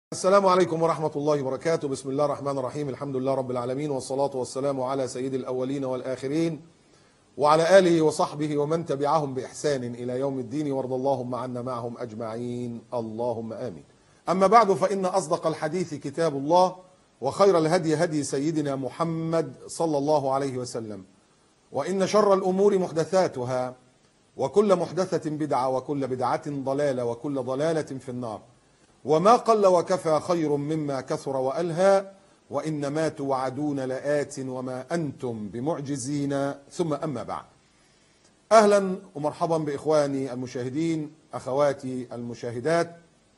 السلام عليكم ورحمة الله وبركاته. بسم الله الرحمن الرحيم. الحمد لله رب العالمين، والصلاة والسلام على سيد الأولين والآخرين وعلى آله وصحبه ومن تبعهم بإحسان إلى يوم الدين، وارض اللهم عنا معهم أجمعين، اللهم آمين. أما بعد، فإن أصدق الحديث كتاب الله، وخير الهدي هدي سيدنا محمد صلى الله عليه وسلم، وإن شر الأمور محدثاتها، وكل محدثة بدعة، وكل بدعة ضلالة، وكل ضلالة في النار. وما قل وكفى خير مما كثر وألهى، وإنما توعدون لآت وما أنتم بمعجزين. ثم أما بعد، أهلا ومرحبا بإخواني المشاهدين، أخواتي المشاهدات،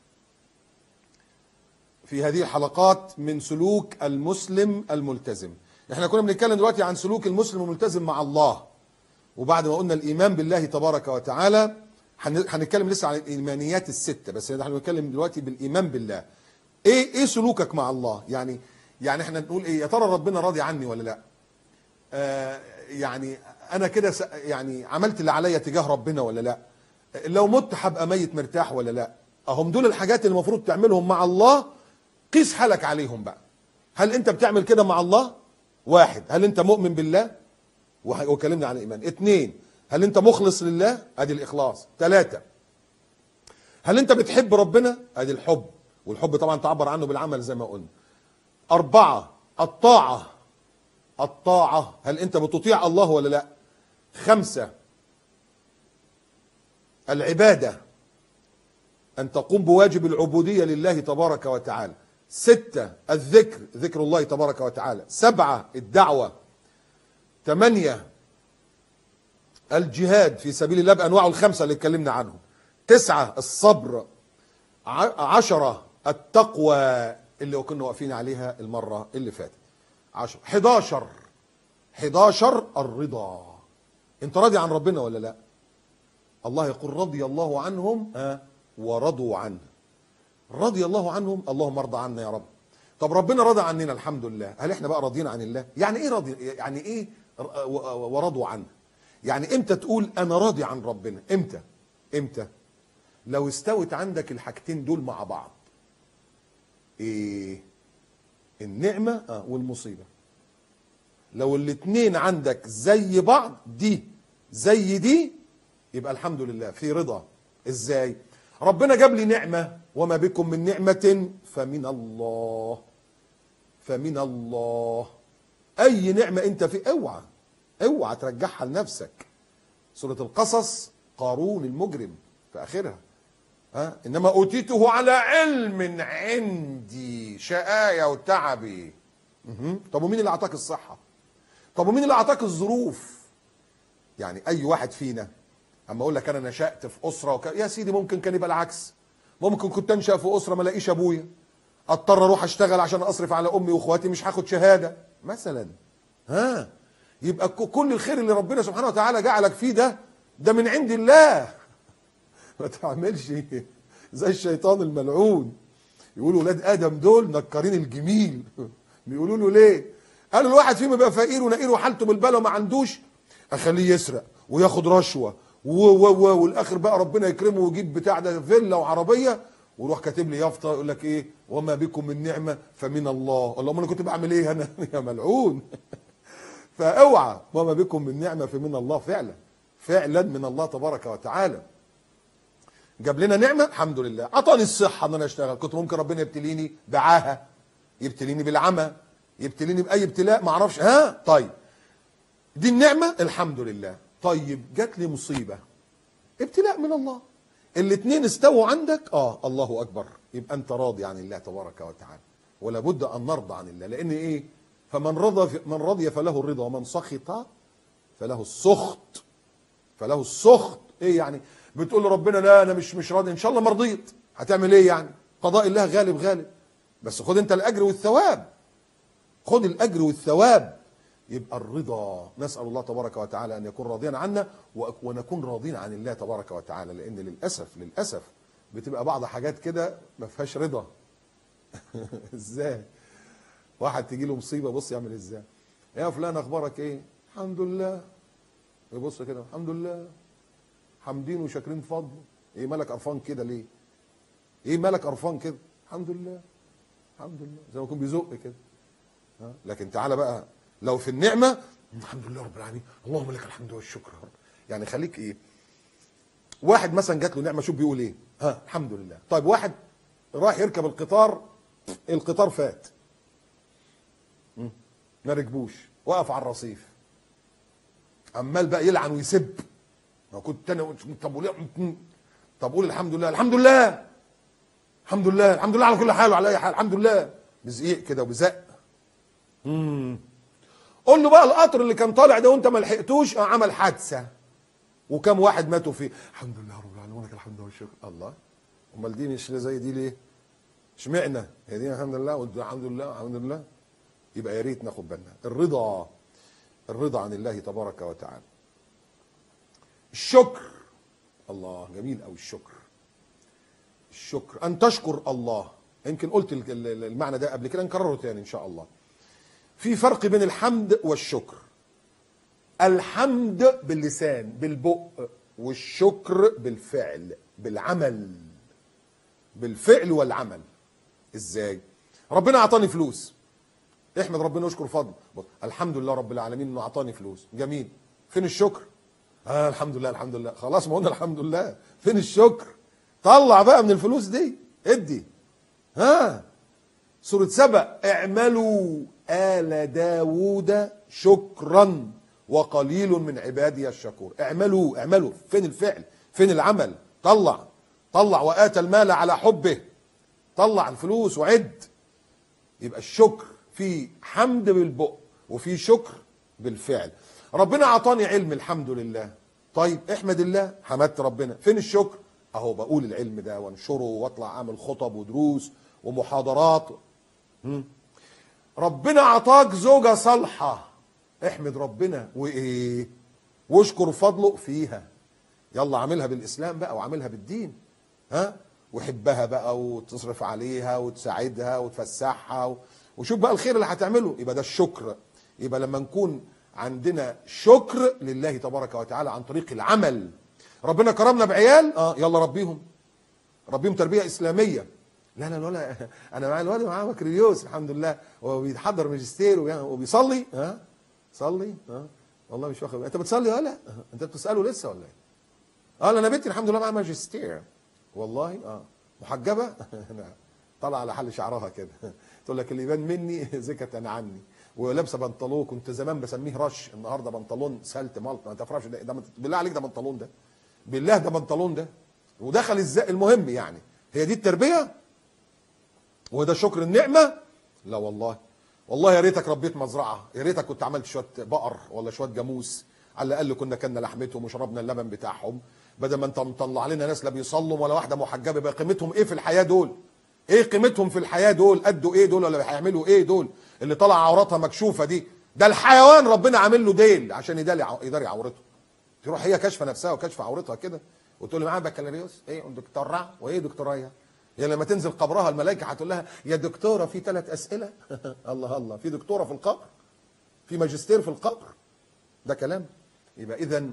في هذه الحلقات من سلوك المسلم الملتزم. احنا كنا بنتكلم دلوقتي عن سلوك المسلم الملتزم مع الله، وبعد ما قلنا الإيمان بالله تبارك وتعالى هنتكلم لسه عن الايمانيات السته، بس احنا هنتكلم دلوقتي بالايمان بالله. ايه سلوكك مع الله؟ يعني احنا نقول ايه؟ يا ترى ربنا راضي عني ولا لا؟ يعني انا كده يعني عملت اللي عليا تجاه ربنا ولا لا؟ لو مت هبقى ميت مرتاح ولا لا؟ اهم دول الحاجات اللي المفروض تعملهم مع الله. قيس حالك عليهم بقى. هل انت بتعمل كده مع الله؟ واحد، هل انت مؤمن بالله؟ وكلمنا عن الايمان. اتنين، هل انت مخلص لله؟ ادي الاخلاص. ثلاثة، هل انت بتحب ربنا؟ ادي الحب، والحب طبعا تعبر عنه بالعمل زي ما قلنا. أربعة، الطاعة، هل انت بتطيع الله ولا لا؟ خمسة، العبادة، ان تقوم بواجب العبودية لله تبارك وتعالى. ستة، ذكر الله تبارك وتعالى. سبعة، الدعوة. ثمانية، الجهاد في سبيل الله بأنواعه الخمسة اللي اتكلمنا عنهم. 9، الصبر. 10، التقوى اللي كنا واقفين عليها المرة اللي فاتت. 10. 11، الرضا. انت راضي عن ربنا ولا لا؟ الله يقول رضي الله عنهم ورضوا عنه. رضي الله عنهم، اللهم ارضى عنا يا رب. طب ربنا رضى عننا الحمد لله، هل احنا بقى راضيين عن الله؟ يعني ايه راضي؟ يعني ايه ورضوا عنه؟ يعني امتى تقول انا راضي عن ربنا؟ امتى؟ لو استوت عندك الحاجتين دول مع بعض. ايه؟ النعمة والمصيبة. لو الاتنين عندك زي بعض، دي زي دي، يبقى الحمد لله في رضا. ازاي؟ ربنا جاب لي نعمة، وما بكم من نعمة فمن الله. اي نعمة انت في، اوعى ترجعها لنفسك. سورة القصص، قارون المجرم في اخرها، انما اوتيته على علم عندي، شقايا وتعبي. طب ومين اللي اعطاك الصحة؟ طب ومين اللي اعطاك الظروف؟ يعني اي واحد فينا اما اقول لك انا نشأت في اسرة يا سيدي، ممكن كان يبقى العكس. ممكن كنت انشأ في اسرة ما الاقيش ابويا، اضطر اروح اشتغل عشان اصرف على امي واخواتي، مش هاخد شهادة مثلا. يبقى كل الخير اللي ربنا سبحانه وتعالى جعلك فيه ده من عند الله. ما تعملش زي الشيطان الملعون. يقولوا ولاد ادم دول نكرين الجميل. بيقولوا له ليه؟ قالوا الواحد فيهم يبقى فقير ونقير وحالته بالبلا وما عندوش، اخليه يسرق وياخد رشوه والاخر بقى ربنا يكرمه ويجيب بتاع ده فيلا وعربيه، ويروح كاتب لي يافطه يقول لك ايه؟ وما بكم من نعمه فمن الله. اللهم انا كنت بعمل ايه انا يا ملعون؟ فاوعى، وما بكم من نعمه فمن الله. فعلا من الله تبارك وتعالى. جاب لنا نعمه الحمد لله، اعطاني الصحه ان انا اشتغل. كنت ممكن ربنا يبتليني بعاهه، يبتليني بالعمى، يبتليني باي ابتلاء ما اعرفش. طيب دي النعمه الحمد لله. طيب جات لي مصيبه، ابتلاء من الله. الاثنين استووا عندك، الله اكبر، يبقى انت راضي عن الله تبارك وتعالى. ولا بد ان نرضى عن الله، لان ايه؟ فمن رضي فله الرضا، ومن سخط فله السخط. ايه يعني؟ بتقول لربنا لا انا مش راضي، ان شاء الله ما رضيت، هتعمل ايه يعني؟ قضاء الله غالب، بس خد انت الاجر والثواب، خد الاجر والثواب. يبقى الرضا، نسال الله تبارك وتعالى ان يكون راضيا عنا ونكون راضين عن الله تبارك وتعالى. لان للاسف بتبقى بعض حاجات كده ما فيهاش رضا. ازاي؟ واحد تيجي له مصيبه، بص يعمل ازاي؟ يا فلان اخبارك ايه؟ الحمد لله. يبص كده، الحمد لله، حامدين وشاكرين فضله. ايه مالك قرفان كده ليه؟ ايه مالك قرفان كده؟ الحمد لله. الحمد لله، زي ما يكون بيزق كده. لكن تعالى بقى لو في النعمه، الحمد لله رب العالمين، اللهم لك الحمد والشكر يا رب. يعني خليك ايه، واحد مثلا جات له نعمه، شوف بيقول ايه، الحمد لله. طيب واحد راح يركب القطار، القطار فات، ما ركبوش، وقف على الرصيف، عمال بقى يلعن ويسب. ما كنت انا، طب قول الحمد لله، الحمد لله، الحمد لله، الحمد لله على كل حال وعلى اي حال، الحمد لله، بزقيق كده وبزق. قول له بقى القطر اللي كان طالع ده وانت ما لحقتوش عمل حادثه وكم واحد ماتوا فيه، الحمد لله رب العالمين ولك الحمد والشكر. الله، امال دي مش زي دي ليه؟ اشمعنى هي دي الحمد لله والحمد لله الحمد لله؟ يبقى يا ريت ناخد بالنا. الرضا عن الله تبارك وتعالى. الشكر، الله جميل قوي الشكر. الشكر ان تشكر الله. يمكن قلت المعنى ده قبل كده، نكرره تاني ان شاء الله. في فرق بين الحمد والشكر. الحمد باللسان بالبق، والشكر بالفعل بالعمل، بالفعل والعمل. ازاي؟ ربنا اعطاني فلوس، احمد ربنا واشكر فضله. الحمد لله رب العالمين انه اعطاني فلوس، جميل. فين الشكر؟ الحمد لله الحمد لله، خلاص ما قلنا الحمد لله، فين الشكر؟ طلع بقى من الفلوس دي، ادي. سورة سبأ، اعملوا آل داود شكرا وقليل من عبادي الشكور. اعملوا، فين الفعل؟ فين العمل؟ طلع وآتى المال على حبه، طلع الفلوس وعد. يبقى الشكر في حمد بالبق وفي شكر بالفعل. ربنا اعطاني علم، الحمد لله، طيب احمد الله، حمدت ربنا. فين الشكر؟ اهو بقول العلم ده وانشره واطلع اعمل خطب ودروس ومحاضرات. ربنا اعطاك زوجة صالحة، احمد ربنا وايه، واشكر فضله فيها. يلا اعملها بالاسلام بقى واعملها بالدين، وحبها بقى وتصرف عليها وتساعدها وتفسحها وشوف بقى الخير اللي هتعمله. يبقى ده الشكر. يبقى لما نكون عندنا شكر لله تبارك وتعالى عن طريق العمل. ربنا كرمنا بعيال، يلا ربيهم تربية إسلامية. لا ولا انا مع الواد معاه بكالوريوس الحمد لله، وبيتحضر ماجستير وبيصلي. صلي؟ والله مش واخد. انت بتصلي ولا انت بتساله لسه ولا ايه؟ انا بنتي الحمد لله معاها ماجستير. والله محجبه طالعه على حل شعرها كده تقول لك اللي يبان مني زكة عني. ولابسه بنطلون كنت زمان بسميه رش، النهارده بنطلون سالت مالت. ما تعرفش ده بالله عليك، ده بنطلون ده، بالله ده بنطلون ده، ودخل ازاي؟ المهم يعني هي دي التربيه وده شكر النعمه؟ لا والله يا ريتك ربيت مزرعه، يا ريتك كنت عملت شويه بقر ولا شويه جاموس، على الاقل كنا كلنا لحمتهم وشربنا اللبن بتاعهم، بدل ما انت مطلع لنا ناس لا بيصلوا ولا واحده محجبه. بقى قيمتهم ايه في الحياه دول؟ ايه قيمتهم في الحياه دول؟ قدوا ايه دول ولا هيعملوا ايه دول اللي طلع عوراتها مكشوفه دي؟ ده الحيوان ربنا عامل له ديل عشان يداري عورته. تروح هي كاشفه نفسها وكاشفه عورتها كده وتقول لي معاها بكالوريوس ايه دكتوراه وايه دكتوراه. يعني لما تنزل قبرها الملائكه هتقول لها يا دكتوره في 3 اسئله الله في دكتوره في القبر، في ماجستير في القبر، ده كلام. يبقى اذا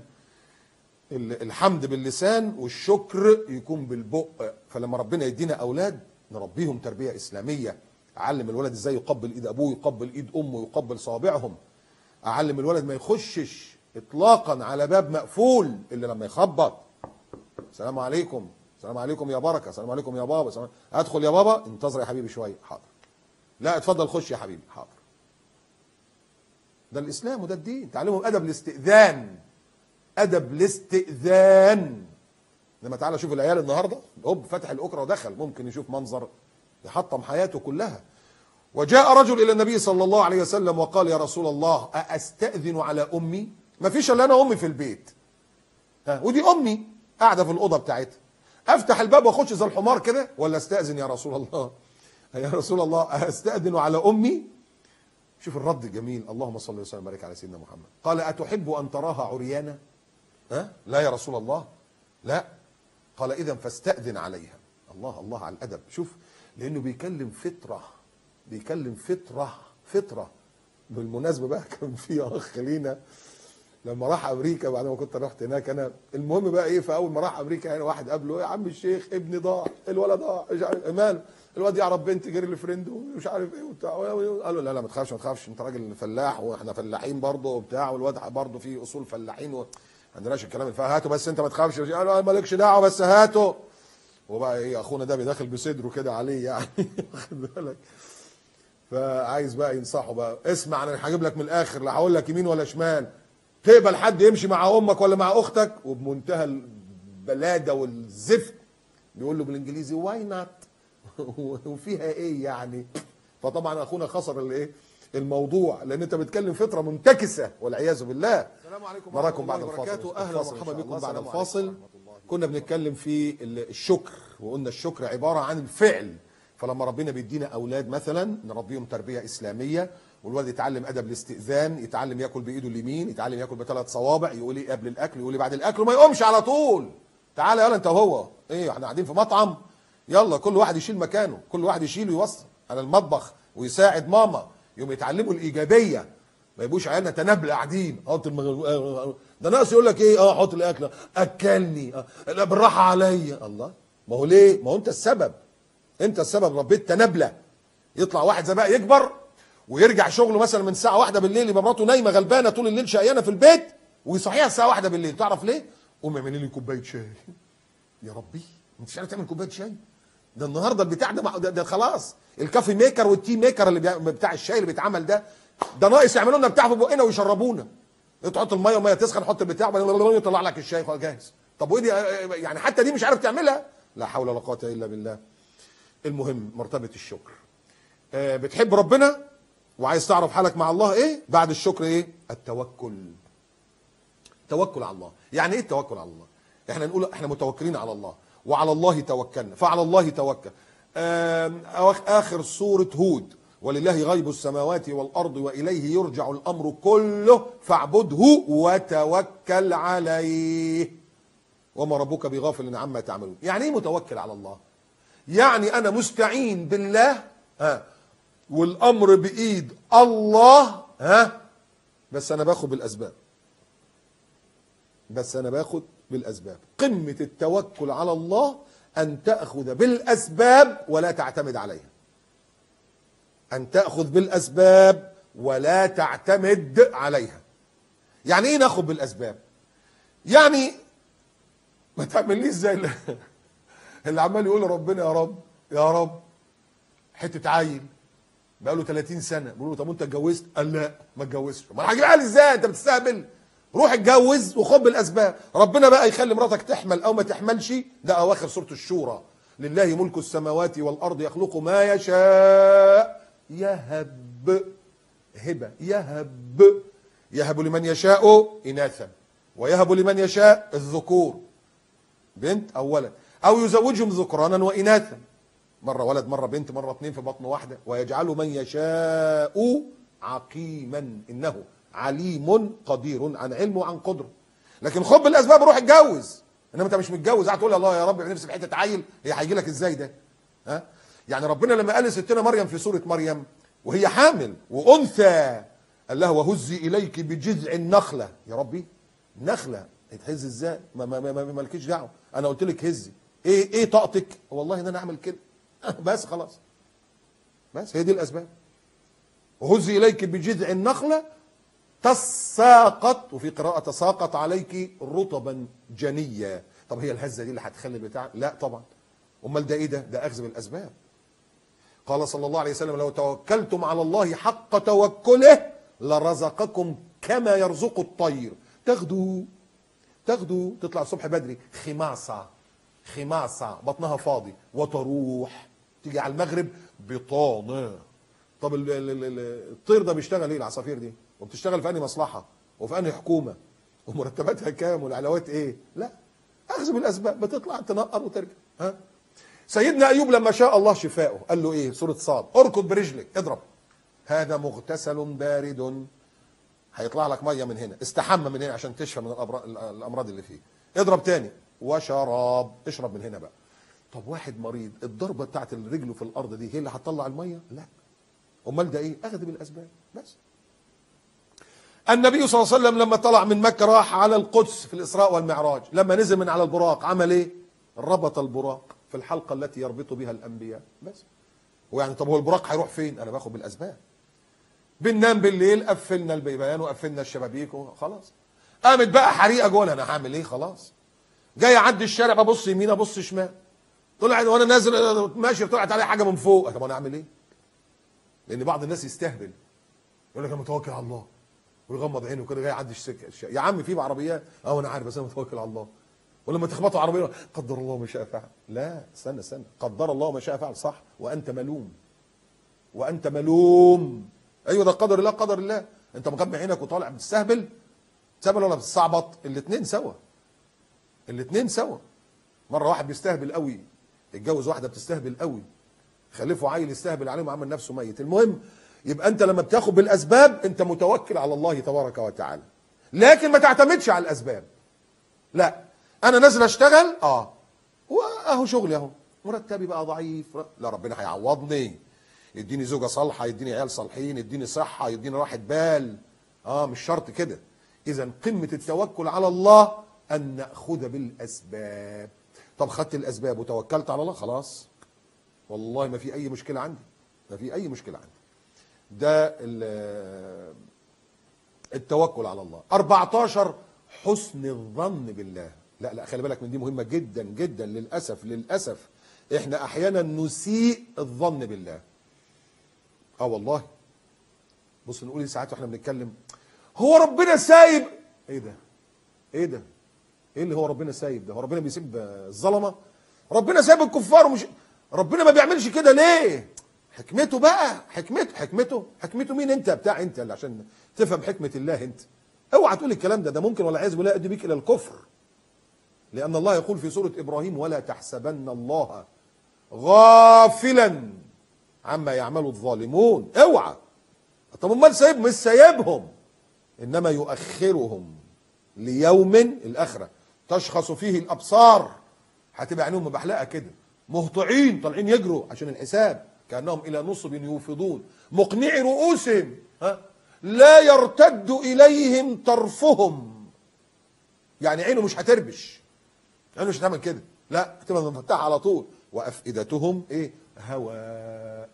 الحمد باللسان والشكر يكون بالبق. فلما ربنا يدينا اولاد نربيهم تربيه اسلاميه، اعلم الولد ازاي يقبل ايد ابوه، يقبل ايد امه، يقبل صوابعهم. اعلم الولد ما يخشش اطلاقا على باب مقفول الا لما يخبط. السلام عليكم، السلام عليكم يا بركه، السلام عليكم يا بابا، ادخل يا بابا، انتظر يا حبيبي شويه، حاضر. لا اتفضل خش يا حبيبي، حاضر. ده الاسلام وده الدين. تعلمهم ادب الاستئذان، ادب الاستئذان. لما تعالى شوف العيال النهارده هوب فتح الاكره ودخل، ممكن يشوف منظر يحطم حياته كلها. وجاء رجل الى النبي صلى الله عليه وسلم وقال يا رسول الله أأستأذن على امي؟ ما فيش الا انا امي في البيت، ودي امي قاعده في الاوضه بتاعتها، افتح الباب واخش زي الحمار كده ولا استاذن يا رسول الله؟ يا رسول الله أستأذن على امي؟ شوف الرد الجميل، اللهم صل وسلم وبارك على سيدنا محمد. قال أتحب أن تراها عريانة؟ لا يا رسول الله، لا. قال إذا فاستأذن عليها. الله على الأدب. شوف، لأنه بيكلم فطرة. بالمناسبة بقى كان في أخ لينا لما راح أمريكا، بعد ما كنت رحت هناك أنا، المهم بقى إيه، فأول ما راح أمريكا يعني واحد قابله، يا عم الشيخ ابني ضاع، الولد ضاع، ماله؟ الواد يعرف بنت جيرل فريند ومش عارف ايه وبتاع. قال له لا ما تخافش ما تخافش، انت راجل فلاح واحنا فلاحين برضه وبتاع، والواد برضه فيه اصول فلاحين ما عندناش الكلام الفاهم، هاته بس انت ما تخافش. قال له مالكش دعوه بس هاته. وبقى ايه اخونا ده بيدخل بصدره كده عليه يعني واخد بالك. فعايز بقى ينصحه بقى، اسمع انا هجيب لك من الاخر، لا هقول لك يمين ولا شمال، تقبل حد يمشي مع امك ولا مع اختك؟ وبمنتهى البلاده والزفت بيقول له بالانجليزي واي نوت وفيها ايه يعني. فطبعا اخونا خسر الايه الموضوع، لان انت بتتكلم فطره منتكسه والعياذ بالله. السلام عليكم ورحمه الله وبركاته. اهلا ومرحبا بكم بعد الفاصل. كنا بنتكلم في الشكر، وقلنا الشكر عباره عن الفعل. فلما ربنا بيدينا اولاد مثلا نربيهم تربيه اسلاميه، والولد يتعلم ادب الاستئذان، يتعلم ياكل بايده اليمين، يتعلم ياكل ب3 صوابع، يقول ايه قبل الاكل، يقول ايه بعد الاكل، وما يقومش على طول. تعالى يلا انت وهو، ايه احنا قاعدين في مطعم، يلا كل واحد يشيل مكانه، كل واحد يشيل ويوصل على المطبخ ويساعد ماما. يوم يتعلموا الايجابيه، ما يبقوش عيالنا تنابل قاعدين. حط ده ناقص يقول لك ايه حط الاكل، اكلني لا بالراحه عليا. الله، ما هو ليه؟ ما هو انت السبب، انت السبب، ربيت تنابله. يطلع واحد زي بقى يكبر ويرجع شغله مثلا من الساعه 1 بالليل، يبقى مراته نايمه غلبانه طول الليل شقيانه في البيت، ويصحيها الساعه 1 بالليل. تعرف ليه؟ قوم اعملي لي كوبايه شاي. يا ربي انت مش عارف تعمل كوبايه شاي؟ ده النهارده البتاع ده خلاص، الكافي ميكر والتي ميكر اللي بتاع الشاي اللي بيتعمل ده ناقص يعملوا لنا بتاع في بقنا ويشربونا. تحط الميه وميه تسخن، حط البتاع يطلع لك الشاي جاهز. طب ودي يعني حتى دي مش عارف تعملها؟ لا حول ولا قوه الا بالله. المهم مرتبه الشكر. بتحب ربنا وعايز تعرف حالك مع الله ايه؟ بعد الشكر ايه؟ التوكل. توكل على الله. يعني ايه التوكل على الله؟ احنا نقول احنا متوكلين على الله، وعلى الله توكلنا، فعلى الله توكل. اخر سورة هود، ولله غيب السماوات والارض واليه يرجع الامر كله فاعبده وتوكل عليه وما ربك بغافل عما تعملون. يعني ايه متوكل على الله؟ يعني انا مستعين بالله والامر بايد الله بس انا باخد بالاسباب. قمة التوكل على الله ان تأخذ بالاسباب ولا تعتمد عليها. ان تأخذ بالاسباب ولا تعتمد عليها. يعني ايه ناخد بالاسباب؟ يعني ما تعمليش زي اللي عمال يقول ربنا يا رب يا رب. حته عيل بقى له 30 سنه بيقولوا له طب انت اتجوزت؟ قال لا ما اتجوزش. ما انا هجيبها لي ازاي؟ انت بتستهبل. روح اتجوز وخد بالاسباب. ربنا بقى يخلي مراتك تحمل او ما تحملش، ده اواخر سوره الشورى. لله ملك السماوات والارض يخلق ما يشاء يهب هبه يهب لمن يشاء اناثا ويهب لمن يشاء الذكور بنت او ولد او يزوجهم ذكرانا واناثا، مره ولد مره بنت مره اتنين في بطن واحده، ويجعل من يشاء عقيما انه عليم قدير، عن علم وعن قدره. لكن خد بالاسباب روح اتجوز. انما انت مش متجوز قاعد تقول الله يا رب نفسي في حته عيل، هي هيجي لك ازاي ده؟ يعني ربنا لما قال لستنا مريم في سوره مريم وهي حامل وانثى، قال لها وهزي اليك بجذع النخله. يا ربي نخله هتهز ازاي؟ مالكيش دعوه، انا قلت لك هزي. ايه طاقتك؟ والله ان انا اعمل كده بس خلاص. بس هي دي الاسباب. وهزي اليك بجذع النخله تساقط، وفي قراءه تساقط عليك رطبا جنيا. طب هي الهزه دي اللي هتخلي البتاع؟ لا طبعا. امال ده ايه ده اخذ بالاسباب. قال صلى الله عليه وسلم لو توكلتم على الله حق توكله لرزقكم كما يرزق الطير تغدو تطلع الصبح بدري خماصة بطنها فاضي، وتروح تيجي على المغرب بطانة. طب الطير ده بيشتغل ايه؟ العصافير دي وبتشتغل في انهي مصلحة وفي انهي حكومة ومرتباتها كام والعلاوات ايه؟ لا، اخذ بالاسباب. بتطلع تنقر وترجع. سيدنا ايوب لما شاء الله شفاؤه قال له ايه؟ سورة صاد، اركض برجلك اضرب، هذا مغتسل بارد. هيطلع لك ميه من هنا، استحمى من هنا عشان تشفى من الامراض اللي فيه. اضرب تاني، وشراب، اشرب من هنا بقى. طب واحد مريض الضربه بتاعت الرجل في الارض دي هي اللي هتطلع الميه؟ لا. امال ده ايه؟ اخذ بالاسباب بس. النبي صلى الله عليه وسلم لما طلع من مكه راح على القدس في الاسراء والمعراج، لما نزل من على البراق عمل ايه؟ ربط البراق في الحلقه التي يربط بها الانبياء بس. ويعني طب هو البراق هيروح فين؟ انا باخد بالاسباب. بننام بالليل، قفلنا البيبان وقفلنا الشبابيك وخلاص. قامت بقى حريقه جوه، انا هعمل ايه؟ خلاص. جاي اعدي الشارع ببص يمين ابص شمال، طلعت وانا نازل ماشي طلعت علي حاجه من فوق، طب انا اعمل ايه؟ لان بعض الناس يستهبل يقول لك انا متوكل على الله ويغمض عينه كده جاي يعدي السكه. يا عم في بعربيات انا عارف بس انا متوكل على الله. ولما تخبطوا عربيه قدر الله ما شاء فعل. لا استنى قدر الله ما شاء فعل صح، وانت ملوم. وانت ملوم. ايوه ده قدر الله قدر الله. انت مغمى عينك وطالع بتستهبل ولا بتستعبط؟ الاثنين سوا. الاثنين سوا. مره واحد بيستهبل قوي اتجوز واحده بتستهبل قوي، خلفوا عيل يستهبل عليهم وعمل نفسه ميت. المهم يبقى انت لما بتاخد بالاسباب انت متوكل على الله تبارك وتعالى، لكن ما تعتمدش على الاسباب. لا انا نازل اشتغل واهو شغلي اهو، مرتبي بقى ضعيف، لا ربنا هيعوضني، يديني زوجه صالحه، يديني عيال صالحين، يديني صحه، يديني راحه بال. مش شرط كده. اذا قمه التوكل على الله ان ناخذ بالاسباب. طب خدت الاسباب وتوكلت على الله خلاص، والله ما في اي مشكله عندي، ما في اي مشكله عندي. ده التوكل على الله. 14 حسن الظن بالله. لا خلي بالك من دي، مهمه جدا جدا. للاسف احنا احيانا نسيء الظن بالله. والله بص نقول ساعات واحنا بنتكلم هو ربنا سايب. ايه ده؟ ايه اللي هو ربنا سايب ده؟ هو ربنا بيسيب الظلمه؟ ربنا سايب الكفار ومش ربنا ما بيعملش كده ليه؟ حكمته بقى، حكمته مين انت بتاع انت اللي عشان تفهم حكمه الله انت؟ اوعى تقول الكلام ده ممكن والعياذ بالله يؤدي بك الى الكفر. لان الله يقول في سوره ابراهيم ولا تحسبن الله غافلا عما يعمل الظالمون. اوعى. طب امال سايبهم؟ مش سايبهم، انما يؤخرهم ليوم الاخره تشخص فيه الابصار. هتبقى عينهم مبحلقه كده، مهطعين طالعين يجروا عشان الحساب، كانهم الى نصب يوفضون مقنعي رؤوسهم لا يرتد اليهم طرفهم. يعني عينه مش هتربش، عينه مش هتعمل كده، لا هتبقى مفتحه على طول. وافئدتهم هواء.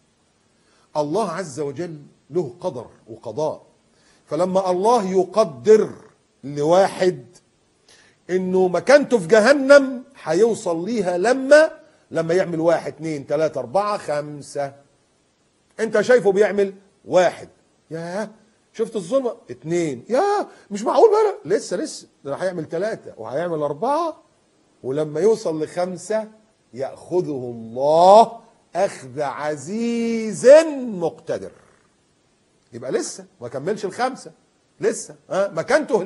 الله عز وجل له قدر وقضاء. فلما الله يقدر لواحد انه مكانته في جهنم هيوصل ليها لما يعمل 1 2 3 4 5. انت شايفه بيعمل 1، ياه شفت الظلمه، 2، ياه مش معقول بقى، لسه ده هيعمل 3 وهيعمل 4، ولما يوصل ل5 ياخذه الله اخذ عزيز مقتدر. يبقى لسه ما كملش ال5، لسه مكانته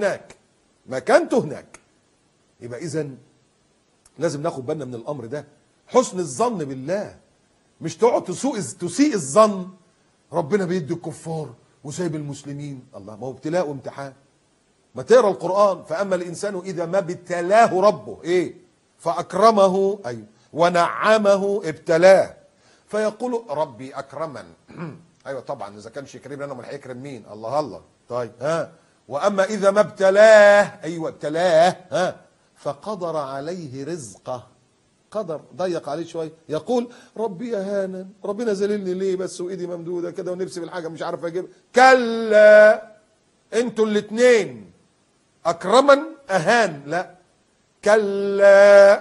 هناك. يبقى اذا لازم ناخد بالنا من الامر ده. حسن الظن بالله، مش تقعد تسيء الظن ربنا بيدي الكفار وسايب المسلمين. الله، ما هو ابتلاء وامتحان. ما تقرا القران، فاما الانسان اذا ما ابتلاه ربه فاكرمه ونعمه ابتلاه فيقول ربي اكرمن. ايوه طبعا، اذا كانش يكرمني انا امال هيكرم مين؟ الله. طيب واما اذا ما ابتلاه ابتلاه فقدر عليه رزقه، قدر ضيق عليه شويه، يقول ربي اهانا، ربنا ذللني ليه بس وايدي ممدوده كده ونفسي بالحاجه مش عارف اجيبها. كلا، انتوا الاثنين اكرما اهان، لا كلا،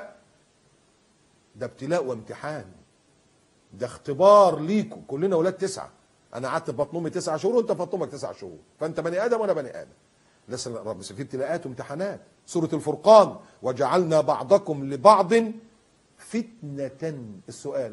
ده ابتلاء وامتحان، ده اختبار ليكم كلنا ولاد 9. انا قعدت في بطن امي 9 شهور وانت في بطن امك 9 شهور، فانت بني ادم وانا بني ادم. لسه رب في ابتلاءات وامتحانات. سوره الفرقان وجعلنا بعضكم لبعض فتنة. السؤال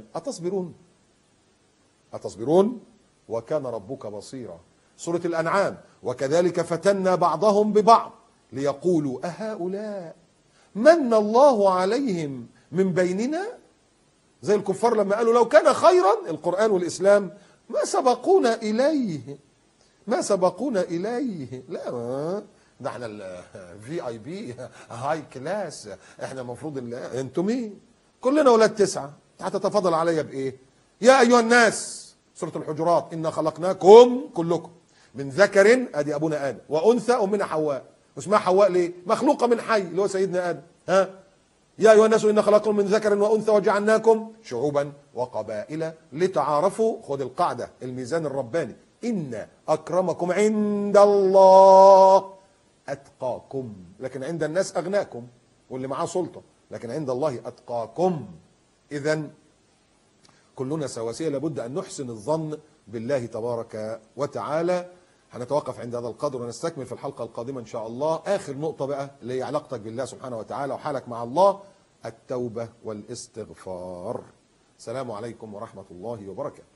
أتصبرون وكان ربك بصيرا. سورة الأنعام وكذلك فتنا بعضهم ببعض ليقولوا أهؤلاء من الله عليهم من بيننا. زي الكفار لما قالوا لو كان خيرا القرآن والإسلام ما سبقونا إليه. لا ده احنا VIP هاي كلاس، احنا المفروض انتم مين؟ كلنا ولاد 9. هتتفضل عليا بايه؟ يا ايها الناس، سورة الحجرات، انا خلقناكم كلكم من ذكر، ادي ابونا ادم، وانثى امنا حواء. واسمها حواء ليه؟ مخلوقه من حي اللي هو سيدنا ادم. يا أيها الناس إنا خلقكم من ذكر وأنثى وجعلناكم شعوبا وقبائل لتعارفوا. خد القاعدة، الميزان الرباني، إن أكرمكم عند الله أتقاكم. لكن عند الناس أغناكم واللي معاه سلطة، لكن عند الله أتقاكم. إذن كلنا سواسية، لابد أن نحسن الظن بالله تبارك وتعالى. هنتوقف عند هذا القدر ونستكمل في الحلقة القادمة إن شاء الله. آخر نقطة بقى اللي هي علاقتك بالله سبحانه وتعالى وحالك مع الله، التوبة والاستغفار. السلام عليكم ورحمة الله وبركاته.